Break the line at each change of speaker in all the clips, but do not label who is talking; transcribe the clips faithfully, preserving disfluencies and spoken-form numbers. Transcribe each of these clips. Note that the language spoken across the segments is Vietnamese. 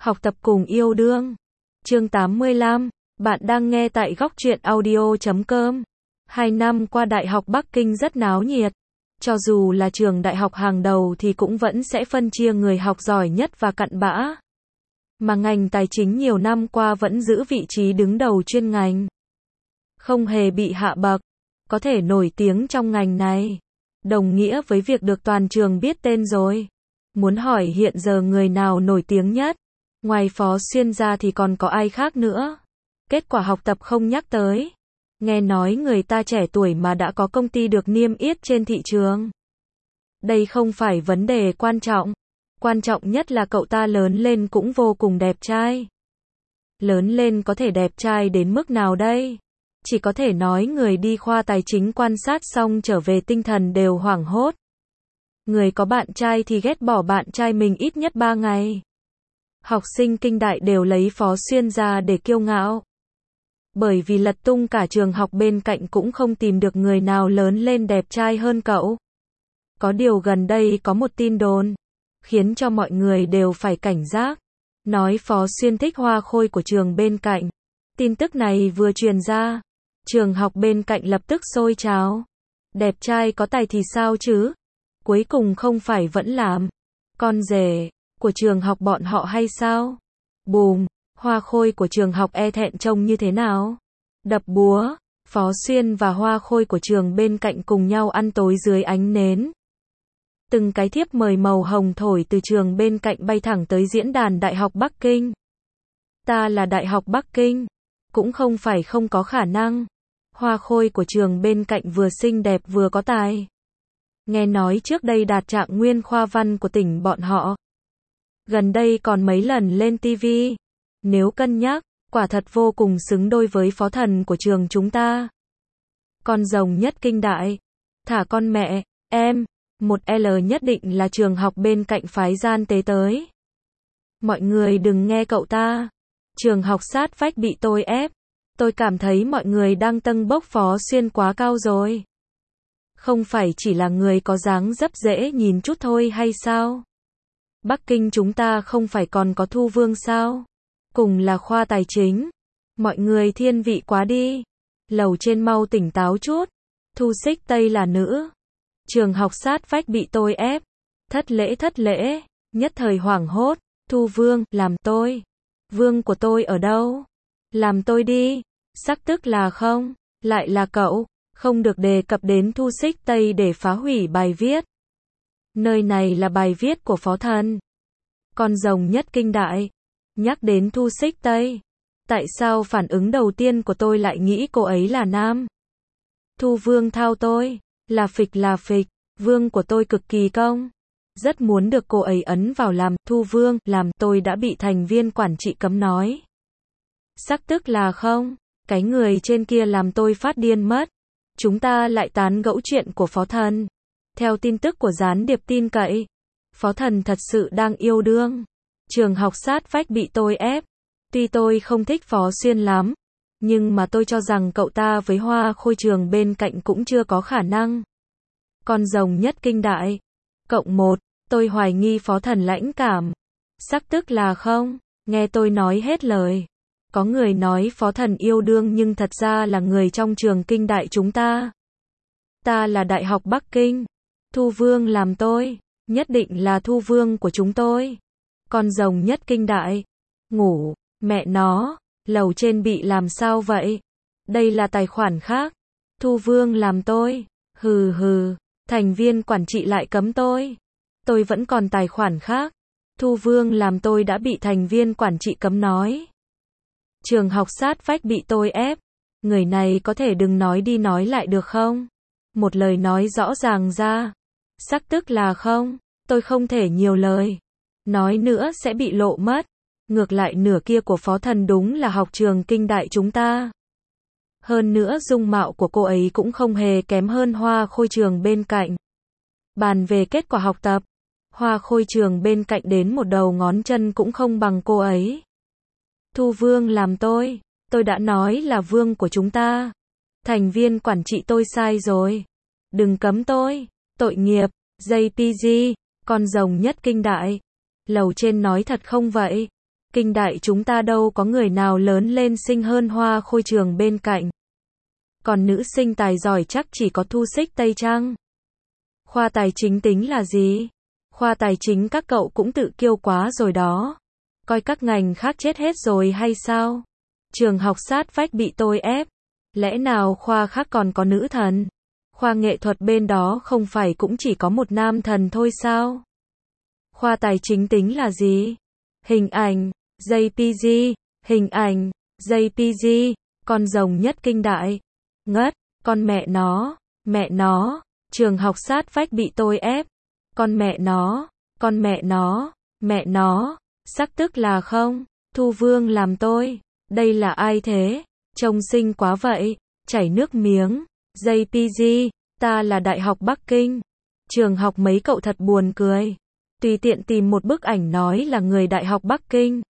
Học tập cùng yêu đương. Chương tám mươi lăm, bạn đang nghe tại góc truyện audio chấm com. Hai năm qua Đại học Bắc Kinh rất náo nhiệt. Cho dù là trường đại học hàng đầu thì cũng vẫn sẽ phân chia người học giỏi nhất và cặn bã. Mà ngành tài chính nhiều năm qua vẫn giữ vị trí đứng đầu chuyên ngành. Không hề bị hạ bậc. Có thể nổi tiếng trong ngành này. Đồng nghĩa với việc được toàn trường biết tên rồi. Muốn hỏi hiện giờ người nào nổi tiếng nhất? Ngoài Phó Xuyên ra thì còn có ai khác nữa? Kết quả học tập không nhắc tới. Nghe nói người ta trẻ tuổi mà đã có công ty được niêm yết trên thị trường. Đây không phải vấn đề quan trọng. Quan trọng nhất là cậu ta lớn lên cũng vô cùng đẹp trai. Lớn lên có thể đẹp trai đến mức nào đây? Chỉ có thể nói người đi khoa tài chính quan sát xong trở về tinh thần đều hoảng hốt. Người có bạn trai thì ghét bỏ bạn trai mình ít nhất ba ngày. Học sinh kinh đại đều lấy Phó Xuyên ra để kiêu ngạo. Bởi vì lật tung cả trường học bên cạnh cũng không tìm được người nào lớn lên đẹp trai hơn cậu. Có điều gần đây có một tin đồn, khiến cho mọi người đều phải cảnh giác. Nói Phó Xuyên thích hoa khôi của trường bên cạnh. Tin tức này vừa truyền ra, trường học bên cạnh lập tức sôi trào. Đẹp trai có tài thì sao chứ? Cuối cùng không phải vẫn làm con rể của trường học bọn họ hay sao? Bùm, hoa khôi của trường học e thẹn trông như thế nào? Đập búa, Phó Xuyên và hoa khôi của trường bên cạnh cùng nhau ăn tối dưới ánh nến. Từng cái thiếp mời màu hồng thổi từ trường bên cạnh bay thẳng tới diễn đàn Đại học Bắc Kinh. Ta là Đại học Bắc Kinh, cũng không phải không có khả năng. Hoa khôi của trường bên cạnh vừa xinh đẹp vừa có tài. Nghe nói trước đây đạt trạng nguyên khoa văn của tỉnh bọn họ. Gần đây còn mấy lần lên ti vi. Nếu cân nhắc, quả thật vô cùng xứng đôi với phó thần của trường chúng ta. Con rồng nhất kinh đại. Thả con mẹ, em, một L nhất định là trường học bên cạnh phái gian tế tới. Mọi người đừng nghe cậu ta. Trường học sát vách bị tôi ép. Tôi cảm thấy mọi người đang tâng bốc Phó Xuyên quá cao rồi. Không phải chỉ là người có dáng dấp dễ nhìn chút thôi hay sao? Bắc Kinh chúng ta không phải còn có Thu Vương sao? Cùng là khoa tài chính. Mọi người thiên vị quá đi. Lầu trên mau tỉnh táo chút. Thu Xích Tây là nữ. Trường học sát vách bị tôi ép. Thất lễ thất lễ. Nhất thời hoảng hốt. Thu Vương, làm tôi. Vương của tôi ở đâu? Làm tôi đi. Sắc tức là không. Lại là cậu. Không được đề cập đến Thu Xích Tây để phá hủy bài viết. Nơi này là bài viết của phó thần. Con rồng nhất kinh đại. Nhắc đến Thu Xích Tây. Tại sao phản ứng đầu tiên của tôi lại nghĩ cô ấy là nam? Thu Vương thao tôi. Là phịch là phịch. Vương của tôi cực kỳ công. Rất muốn được cô ấy ấn vào làm Thu Vương, làm tôi đã bị thành viên quản trị cấm nói. Sắc tức là không. Cái người trên kia làm tôi phát điên mất. Chúng ta lại tán gẫu chuyện của phó thần. Theo tin tức của gián điệp tin cậy, phó thần thật sự đang yêu đương. Trường học sát vách bị tôi ép. Tuy tôi không thích Phó Xuyên lắm, nhưng mà tôi cho rằng cậu ta với hoa khôi trường bên cạnh cũng chưa có khả năng. Con rồng nhất kinh đại. Cộng một, tôi hoài nghi phó thần lãnh cảm. Sắc tức là không. Nghe tôi nói hết lời. Có người nói phó thần yêu đương nhưng thật ra là người trong trường kinh đại chúng ta. Ta là Đại học Bắc Kinh. Thu Vương làm tôi. Nhất định là Thu Vương của chúng tôi. Con rồng nhất kinh đại. Ngủ. Mẹ nó. Lầu trên bị làm sao vậy? Đây là tài khoản khác. Thu Vương làm tôi. Hừ hừ. Thành viên quản trị lại cấm tôi. Tôi vẫn còn tài khoản khác. Thu Vương làm tôi đã bị thành viên quản trị cấm nói. Trường học sát vách bị tôi ép. Người này có thể đừng nói đi nói lại được không? Một lời nói rõ ràng ra. Sắc tức là không. Tôi không thể nhiều lời. Nói nữa sẽ bị lộ mất. Ngược lại nửa kia của phó thần đúng là học trường kinh đại chúng ta. Hơn nữa dung mạo của cô ấy cũng không hề kém hơn hoa khôi trường bên cạnh. Bàn về kết quả học tập, hoa khôi trường bên cạnh đến một đầu ngón chân cũng không bằng cô ấy. Thu Vương làm tôi. Tôi đã nói là vương của chúng ta. Thành viên quản trị tôi sai rồi. Đừng cấm tôi. Tội nghiệp. gi pê giê. Con rồng nhất kinh đại. Lầu trên nói thật không vậy? Kinh đại chúng ta đâu có người nào lớn lên xinh hơn Hoa Khôi trường bên cạnh. Còn nữ sinh tài giỏi chắc chỉ có Thu Xích Tây chăng? Khoa tài chính tính là gì? Khoa tài chính các cậu cũng tự kiêu quá rồi đó. Coi các ngành khác chết hết rồi hay sao? Trường học sát vách bị tôi ép. Lẽ nào khoa khác còn có nữ thần? Khoa nghệ thuật bên đó không phải cũng chỉ có một nam thần thôi sao? Khoa tài chính tính là gì? Hình ảnh, giê pê giê, hình ảnh, giê pê giê, con rồng nhất kinh đại. Ngất, con mẹ nó, mẹ nó, trường học sát vách bị tôi ép. Con mẹ nó, con mẹ nó, mẹ nó, sắc tức là không? Thu Vương làm tôi, đây là ai thế? Trông xinh quá vậy, chảy nước miếng. giê pê giê, ta là Đại học Bắc Kinh. Trường học mấy cậu thật buồn cười. Tùy tiện tìm một bức ảnh nói là người Đại học Bắc Kinh.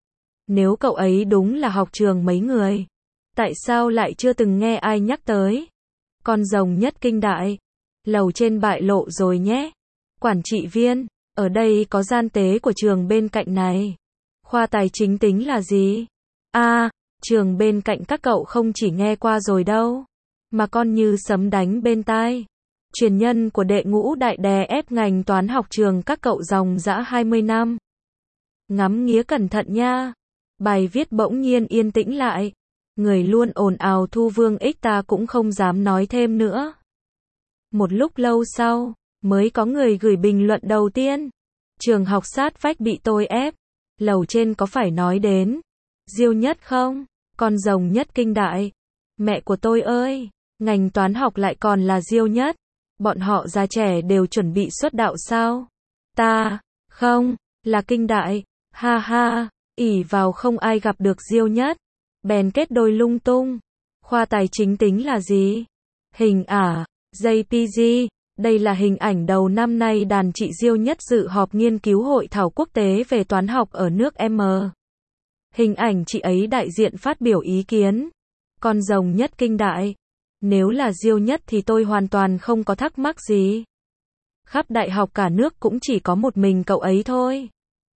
Nếu cậu ấy đúng là học trường mấy người, tại sao lại chưa từng nghe ai nhắc tới? Con rồng nhất kinh đại. Lầu trên bại lộ rồi nhé. Quản trị viên, ở đây có gian tế của trường bên cạnh này. Khoa tài chính tính là gì? A, à, trường bên cạnh các cậu không chỉ nghe qua rồi đâu, mà con như sấm đánh bên tai. Truyền nhân của đệ ngũ đại đè ép ngành toán học trường các cậu dòng dã hai mươi năm. Ngắm nghía cẩn thận nha. Bài viết bỗng nhiên yên tĩnh lại. Người luôn ồn ào Thu Vương X ta cũng không dám nói thêm nữa. Một lúc lâu sau, mới có người gửi bình luận đầu tiên. Trường học sát vách bị tôi ép. Lầu trên có phải nói đến Diêu Nhất không? Con rồng nhất kinh đại. Mẹ của tôi ơi, ngành toán học lại còn là Diêu Nhất. Bọn họ già trẻ đều chuẩn bị xuất đạo sao? Ta, không, là kinh đại. Ha ha, ỷ vào không ai gặp được Diêu Nhất, bèn kết đôi lung tung. Khoa tài chính tính là gì? Hình ả, giê pê giê, đây là hình ảnh đầu năm nay đàn chị Diêu Nhất dự họp nghiên cứu hội thảo quốc tế về toán học ở nước M. Hình ảnh chị ấy đại diện phát biểu ý kiến. Con rồng nhất kinh đại. Nếu là Diêu Nhất thì tôi hoàn toàn không có thắc mắc gì. Khắp đại học cả nước cũng chỉ có một mình cậu ấy thôi.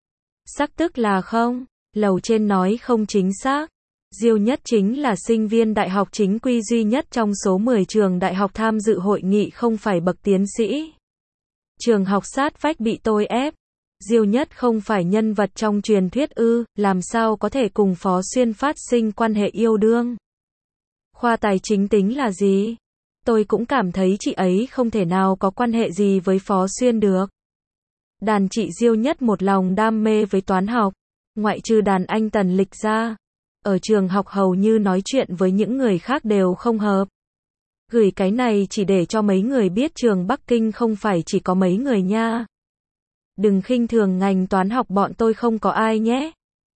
Sắc tức là không? Lầu trên nói không chính xác. Diêu Nhất chính là sinh viên đại học chính quy duy nhất trong số mười trường đại học tham dự hội nghị không phải bậc tiến sĩ. Trường học sát vách bị tôi ép. Diêu Nhất không phải nhân vật trong truyền thuyết ư, làm sao có thể cùng Phó Xuyên phát sinh quan hệ yêu đương? Khoa tài chính tính là gì? Tôi cũng cảm thấy chị ấy không thể nào có quan hệ gì với Phó Xuyên được. Đàn chị Diêu Nhất một lòng đam mê với toán học, ngoại trừ đàn anh Tần Lịch ra. Ở trường học hầu như nói chuyện với những người khác đều không hợp. Gửi cái này chỉ để cho mấy người biết trường Bắc Kinh không phải chỉ có mấy người nha. Đừng khinh thường ngành toán học bọn tôi không có ai nhé.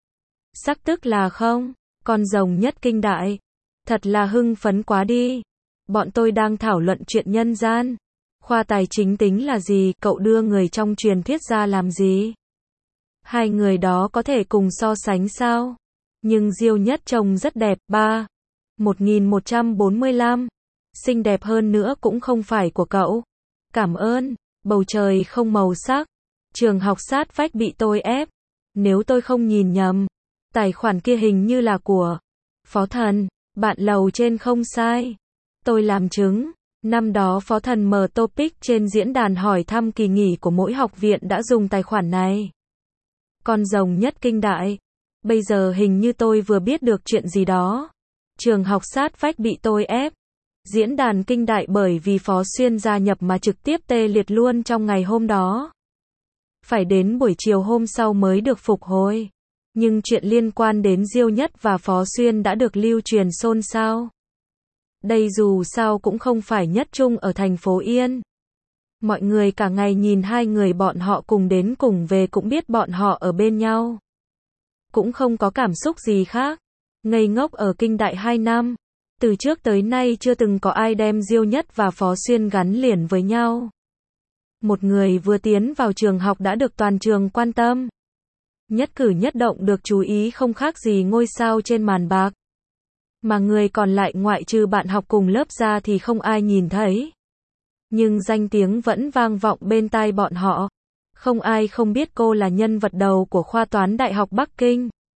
Sắc tức là không? Con rồng nhất kinh đại. Thật là hưng phấn quá đi. Bọn tôi đang thảo luận chuyện nhân gian. Khoa tài chính tính là gì? Cậu đưa người trong truyền thuyết ra làm gì? Hai người đó có thể cùng so sánh sao? Nhưng Diêu Nhất trông rất đẹp. Ba. một nghìn một trăm bốn mươi lăm. Xinh đẹp hơn nữa cũng không phải của cậu. Cảm ơn. Bầu trời không màu sắc. Trường học sát vách bị tôi ép. Nếu tôi không nhìn nhầm, tài khoản kia hình như là của Phó Thần. Bạn lầu trên không sai. Tôi làm chứng. Năm đó Phó Thần mở topic trên diễn đàn hỏi thăm kỳ nghỉ của mỗi học viện đã dùng tài khoản này. Con rồng nhất kinh đại. Bây giờ hình như tôi vừa biết được chuyện gì đó. Trường học sát vách bị tôi ép. Diễn đàn kinh đại bởi vì Phó Xuyên gia nhập mà trực tiếp tê liệt luôn trong ngày hôm đó. Phải đến buổi chiều hôm sau mới được phục hồi. Nhưng chuyện liên quan đến Diêu Nhất và Phó Xuyên đã được lưu truyền xôn xao. Đây dù sao cũng không phải nhất trung ở thành phố Yên. Mọi người cả ngày nhìn hai người bọn họ cùng đến cùng về cũng biết bọn họ ở bên nhau. Cũng không có cảm xúc gì khác. Ngây ngốc ở kinh đại hai năm. Từ trước tới nay chưa từng có ai đem Diêu Nhất và Phó Xuyên gắn liền với nhau. Một người vừa tiến vào trường học đã được toàn trường quan tâm. Nhất cử nhất động được chú ý không khác gì ngôi sao trên màn bạc. Mà người còn lại ngoại trừ bạn học cùng lớp ra thì không ai nhìn thấy. Nhưng danh tiếng vẫn vang vọng bên tai bọn họ. Không ai không biết cô là nhân vật đầu của khoa toán Đại học Bắc Kinh.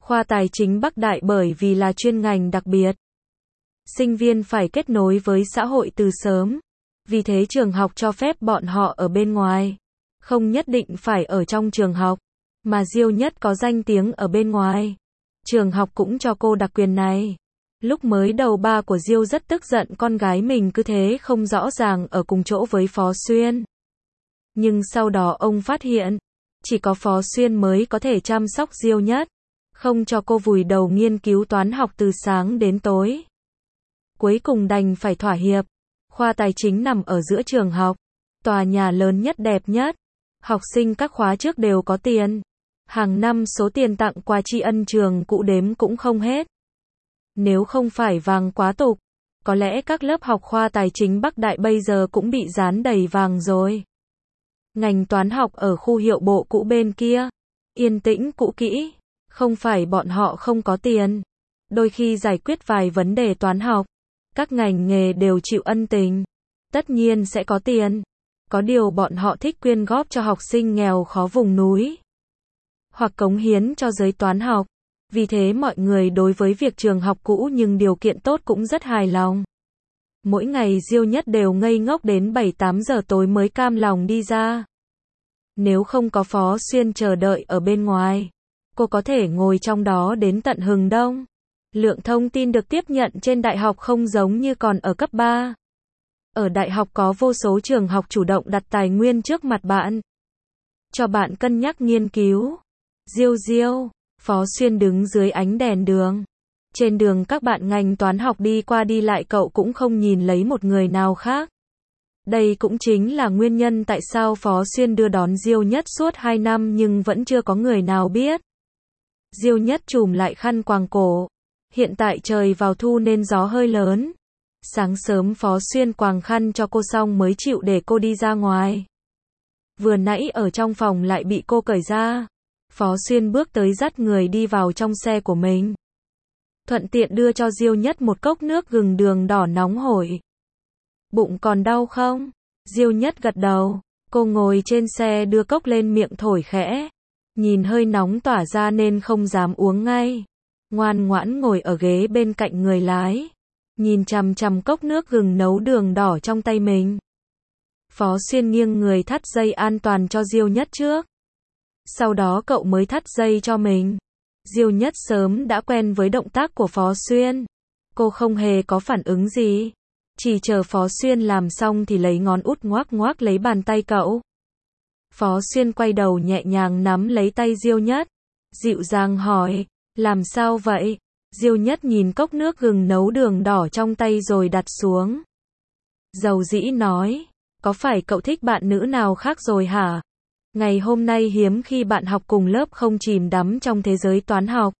Khoa Tài chính Bắc Đại bởi vì là chuyên ngành đặc biệt. Sinh viên phải kết nối với xã hội từ sớm. Vì thế trường học cho phép bọn họ ở bên ngoài. Không nhất định phải ở trong trường học. Mà Diêu Nhất có danh tiếng ở bên ngoài. Trường học cũng cho cô đặc quyền này. Lúc mới đầu ba của Diêu rất tức giận con gái mình cứ thế không rõ ràng ở cùng chỗ với Phó Xuyên. Nhưng sau đó ông phát hiện, chỉ có Phó Xuyên mới có thể chăm sóc Diêu Nhất, không cho cô vùi đầu nghiên cứu toán học từ sáng đến tối. Cuối cùng đành phải thỏa hiệp. Khoa Tài chính nằm ở giữa trường học, tòa nhà lớn nhất đẹp nhất. Học sinh các khóa trước đều có tiền. Hàng năm số tiền tặng quà tri ân trường cũ đếm cũng không hết. Nếu không phải vàng quá tục, có lẽ các lớp học khoa Tài chính Bắc Đại bây giờ cũng bị dán đầy vàng rồi. Ngành toán học ở khu hiệu bộ cũ bên kia, yên tĩnh cũ kỹ, không phải bọn họ không có tiền. Đôi khi giải quyết vài vấn đề toán học, các ngành nghề đều chịu ân tình, tất nhiên sẽ có tiền. Có điều bọn họ thích quyên góp cho học sinh nghèo khó vùng núi, hoặc cống hiến cho giới toán học. Vì thế mọi người đối với việc trường học cũ nhưng điều kiện tốt cũng rất hài lòng. Mỗi ngày Diêu Nhất đều ngây ngốc đến bảy tám giờ tối mới cam lòng đi ra. Nếu không có Phó Xuyên chờ đợi ở bên ngoài, cô có thể ngồi trong đó đến tận hừng đông. Lượng thông tin được tiếp nhận trên đại học không giống như còn ở cấp ba. Ở đại học có vô số trường học chủ động đặt tài nguyên trước mặt bạn, cho bạn cân nhắc nghiên cứu. Diêu Diêu, Phó Xuyên đứng dưới ánh đèn đường. Trên đường các bạn ngành toán học đi qua đi lại cậu cũng không nhìn lấy một người nào khác. Đây cũng chính là nguyên nhân tại sao Phó Xuyên đưa đón Diêu Nhất suốt hai năm nhưng vẫn chưa có người nào biết. Diêu Nhất chùm lại khăn quàng cổ. Hiện tại trời vào thu nên gió hơi lớn. Sáng sớm Phó Xuyên quàng khăn cho cô xong mới chịu để cô đi ra ngoài. Vừa nãy ở trong phòng lại bị cô cởi ra. Phó Xuyên bước tới dắt người đi vào trong xe của mình. Thuận tiện đưa cho Diêu Nhất một cốc nước gừng đường đỏ nóng hổi. Bụng còn đau không? Diêu Nhất gật đầu. Cô ngồi trên xe đưa cốc lên miệng thổi khẽ. Nhìn hơi nóng tỏa ra nên không dám uống ngay. Ngoan ngoãn ngồi ở ghế bên cạnh người lái. Nhìn chằm chằm cốc nước gừng nấu đường đỏ trong tay mình. Phó Xuyên nghiêng người thắt dây an toàn cho Diêu Nhất trước. Sau đó cậu mới thắt dây cho mình. Diêu Nhất sớm đã quen với động tác của Phó Xuyên. Cô không hề có phản ứng gì. Chỉ chờ Phó Xuyên làm xong thì lấy ngón út ngoác ngoác lấy bàn tay cậu. Phó Xuyên quay đầu nhẹ nhàng nắm lấy tay Diêu Nhất. Dịu dàng hỏi, làm sao vậy? Diêu Nhất nhìn cốc nước gừng nấu đường đỏ trong tay rồi đặt xuống. Dầu dĩ nói, có phải cậu thích bạn nữ nào khác rồi hả? Ngày hôm nay hiếm khi bạn học cùng lớp không chìm đắm trong thế giới toán học.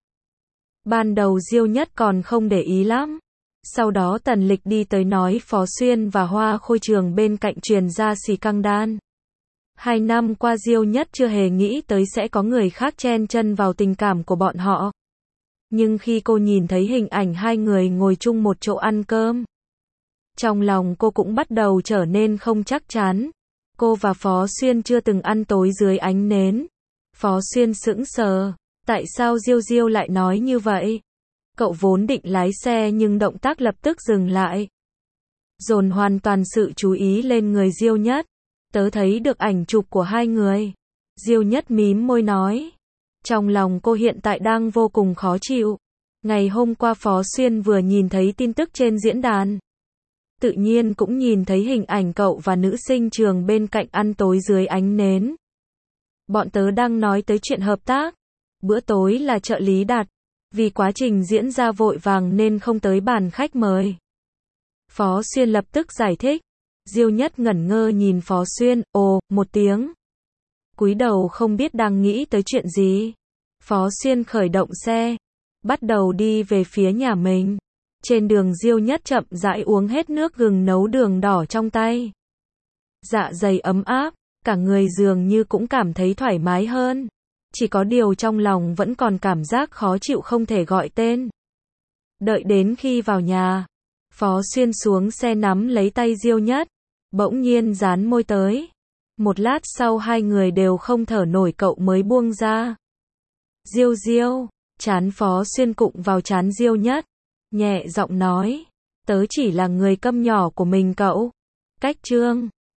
Ban đầu Diêu Nhất còn không để ý lắm. Sau đó Tần Lịch đi tới nói Phó Xuyên và Hoa Khôi Trường bên cạnh truyền ra xì căng đan. Hai năm qua Diêu Nhất chưa hề nghĩ tới sẽ có người khác chen chân vào tình cảm của bọn họ. Nhưng khi cô nhìn thấy hình ảnh hai người ngồi chung một chỗ ăn cơm, trong lòng cô cũng bắt đầu trở nên không chắc chắn. Cô và Phó Xuyên chưa từng ăn tối dưới ánh nến. Phó Xuyên sững sờ. Tại sao Diêu Diêu lại nói như vậy? Cậu vốn định lái xe nhưng động tác lập tức dừng lại. Dồn hoàn toàn sự chú ý lên người Diêu Nhất. Tớ thấy được ảnh chụp của hai người. Diêu Nhất mím môi nói. Trong lòng cô hiện tại đang vô cùng khó chịu. Ngày hôm qua Phó Xuyên vừa nhìn thấy tin tức trên diễn đàn. Tự nhiên cũng nhìn thấy hình ảnh cậu và nữ sinh trường bên cạnh ăn tối dưới ánh nến. Bọn tớ đang nói tới chuyện hợp tác. Bữa tối là trợ lý đặt. Vì quá trình diễn ra vội vàng nên không tới bàn khách mời. Phó Xuyên lập tức giải thích. Diêu Nhất ngẩn ngơ nhìn Phó Xuyên, ồ, một tiếng. Cúi đầu không biết đang nghĩ tới chuyện gì. Phó Xuyên khởi động xe. Bắt đầu đi về phía nhà mình. Trên đường Diêu Nhất chậm rãi uống hết nước gừng nấu đường đỏ trong tay. Dạ dày ấm áp, cả người dường như cũng cảm thấy thoải mái hơn. Chỉ có điều trong lòng vẫn còn cảm giác khó chịu không thể gọi tên. Đợi đến khi vào nhà, Phó Xuyên xuống xe nắm lấy tay Diêu Nhất, bỗng nhiên dán môi tới. Một lát sau hai người đều không thở nổi cậu mới buông ra. Diêu Diêu, Trán Phó Xuyên cụng vào trán Diêu Nhất, nhẹ giọng nói, tớ chỉ là người câm nhỏ của mình cậu. Cách Trương